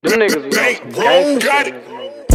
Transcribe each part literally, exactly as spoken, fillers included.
Them niggas was on some gangsta shit.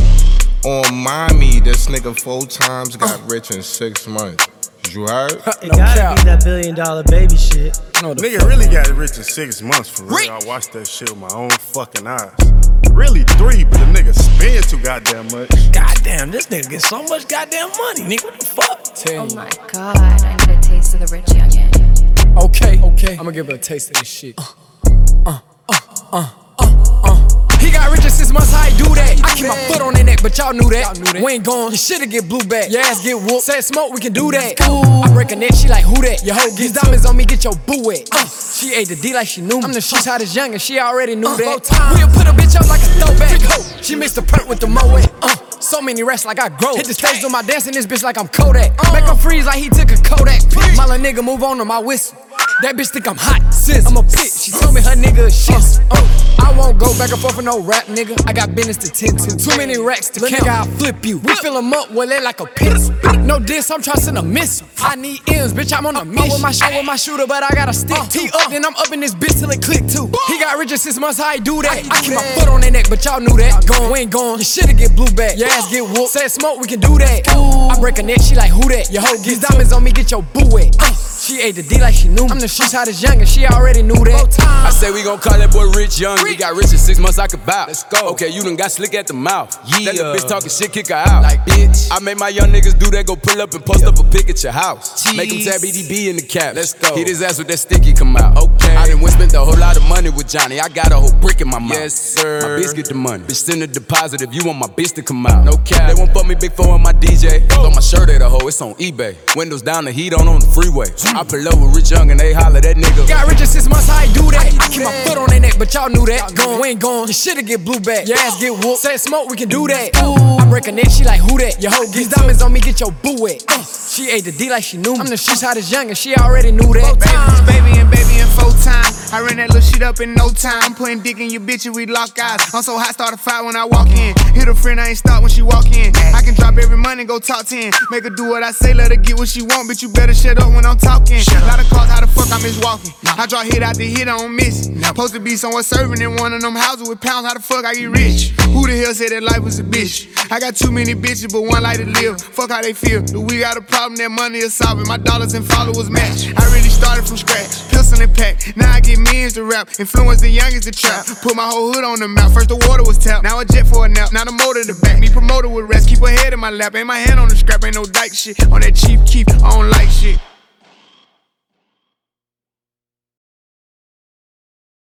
On mommy, this nigga four times got rich in six months. You heard? It no gotta cap. Be that billion dollar baby shit. No, the nigga really got rich in six months for real. Rick. I watched that shit with my own fucking eyes. Really three, but the nigga spend too goddamn much. Goddamn, this nigga get so much goddamn money, nigga. What the fuck? Oh my god, I need a taste of the rich youngin'. Okay, okay, I'ma give her a taste of this shit. Uh, uh, uh, uh, uh, uh. He got rich in six months, how he do that? I keep my foot on their neck, but y'all knew that. We ain't gone, your shit'll get blue back. Your ass get whooped, said smoke, we can do that. Ooh. I break a neck, she like, who that? Your hoe gets diamonds on me, get your boo wet. Uh, she ate the D like she knew me. I'm the streets hottest young and she already knew uh, that. We'll put a bitch up like a throwback. She mixed the perk with the Moet. Uh, so many racks like I grow. Hit the stage doing my dance in this bitch like I'm Kodak. Uh, Make him freeze like he took a Kodak. My little nigga move on to my whistle. That bitch think I'm hot, sis. I'm a bitch. She told me her nigga is shit. Uh, I won't go back and forth with no rap, nigga. I got business to tend to. Too many racks to count. I'll flip you. We fill them up, well, they like a piss. No diss, I'm trying to send a missile. I need M's, bitch, I'm on a mission. I'm with my shot with my shooter, but I gotta stick. T up, then I'm up in this bitch till it click too. He got rich in six months, how he do that? I keep my foot on their neck, but y'all knew that. Gone, we ain't gone. Your shit'll get blue back. Your ass get whooped. Said smoke, we can do that. I break a neck, she like, who that? Your hoe gets diamonds on me, get your boo wet. She ate the D like she knew me. I'm the streets hottest young and she already knew that. I say we gon' call that boy Rich Young. He got rich in six months, I could bow. Let's go. Okay, you done got slick at the mouth. Yeah. That little bitch talking shit, kick her out. Like bitch. I made my young niggas do that, go pull up and post yep. up a pic at your house. Jeez. Make him tab B D B in the cap. Let's go. Hit his ass with that sticky, come out. Okay. I done went spent a whole lot of money with Johnny. I got a whole brick in my mouth. Yes, sir. My bitch get the money. Bitch send a deposit if you want my bitch to come out. No cap. They won't fuck me big four on my D J. Throw my shirt at a hoe, it's on eBay. Windows down, the heat on on the freeway. I pull up with Rich Young and they holler that nigga. Got rich in six months, how he do that? I keep my foot on their neck, but y'all knew that. Gone, we ain't gone. Your shit'll get blue back. Your ass get whooped. Said smoke, we can do that. I break a neck, she like, who that? Your hoe gets diamonds on me, get your boo wet. Uh, she ate the D like she knew me. I'm the streets hottest young and she already knew that. Baby and baby in full time. I ran that little shit up in no time. I'm putting dick in your bitch and we lock eyes. I'm so hot, start a fight when I walk in. Hit a friend, I ain't stop when she walk in. I can drop every money, go talk ten. Make her do what I say, let her get what she want. Bitch, you better shut up when I'm talking. A lot of calls, how the fuck I miss walking? I draw hit out the hit, I don't miss it. Supposed to be somewhere serving in one of them houses with pounds, how the fuck I get rich? Who the hell said that life was a bitch? I got too many bitches, but one like to live. Fuck how they feel. Do we got a problem that money is solving? My dollars and followers match. I really started from scratch, pistol and pack. Now I get millions to rap, influence the youngest to trap. Put my whole hood on the map. First the water was tapped, now a jet for a nap. Now the motor to back. Me promoted with rest, keep her head in my lap. Ain't my hand on the scrap, ain't no dyke shit. On that Chief Keef, I don't like shit.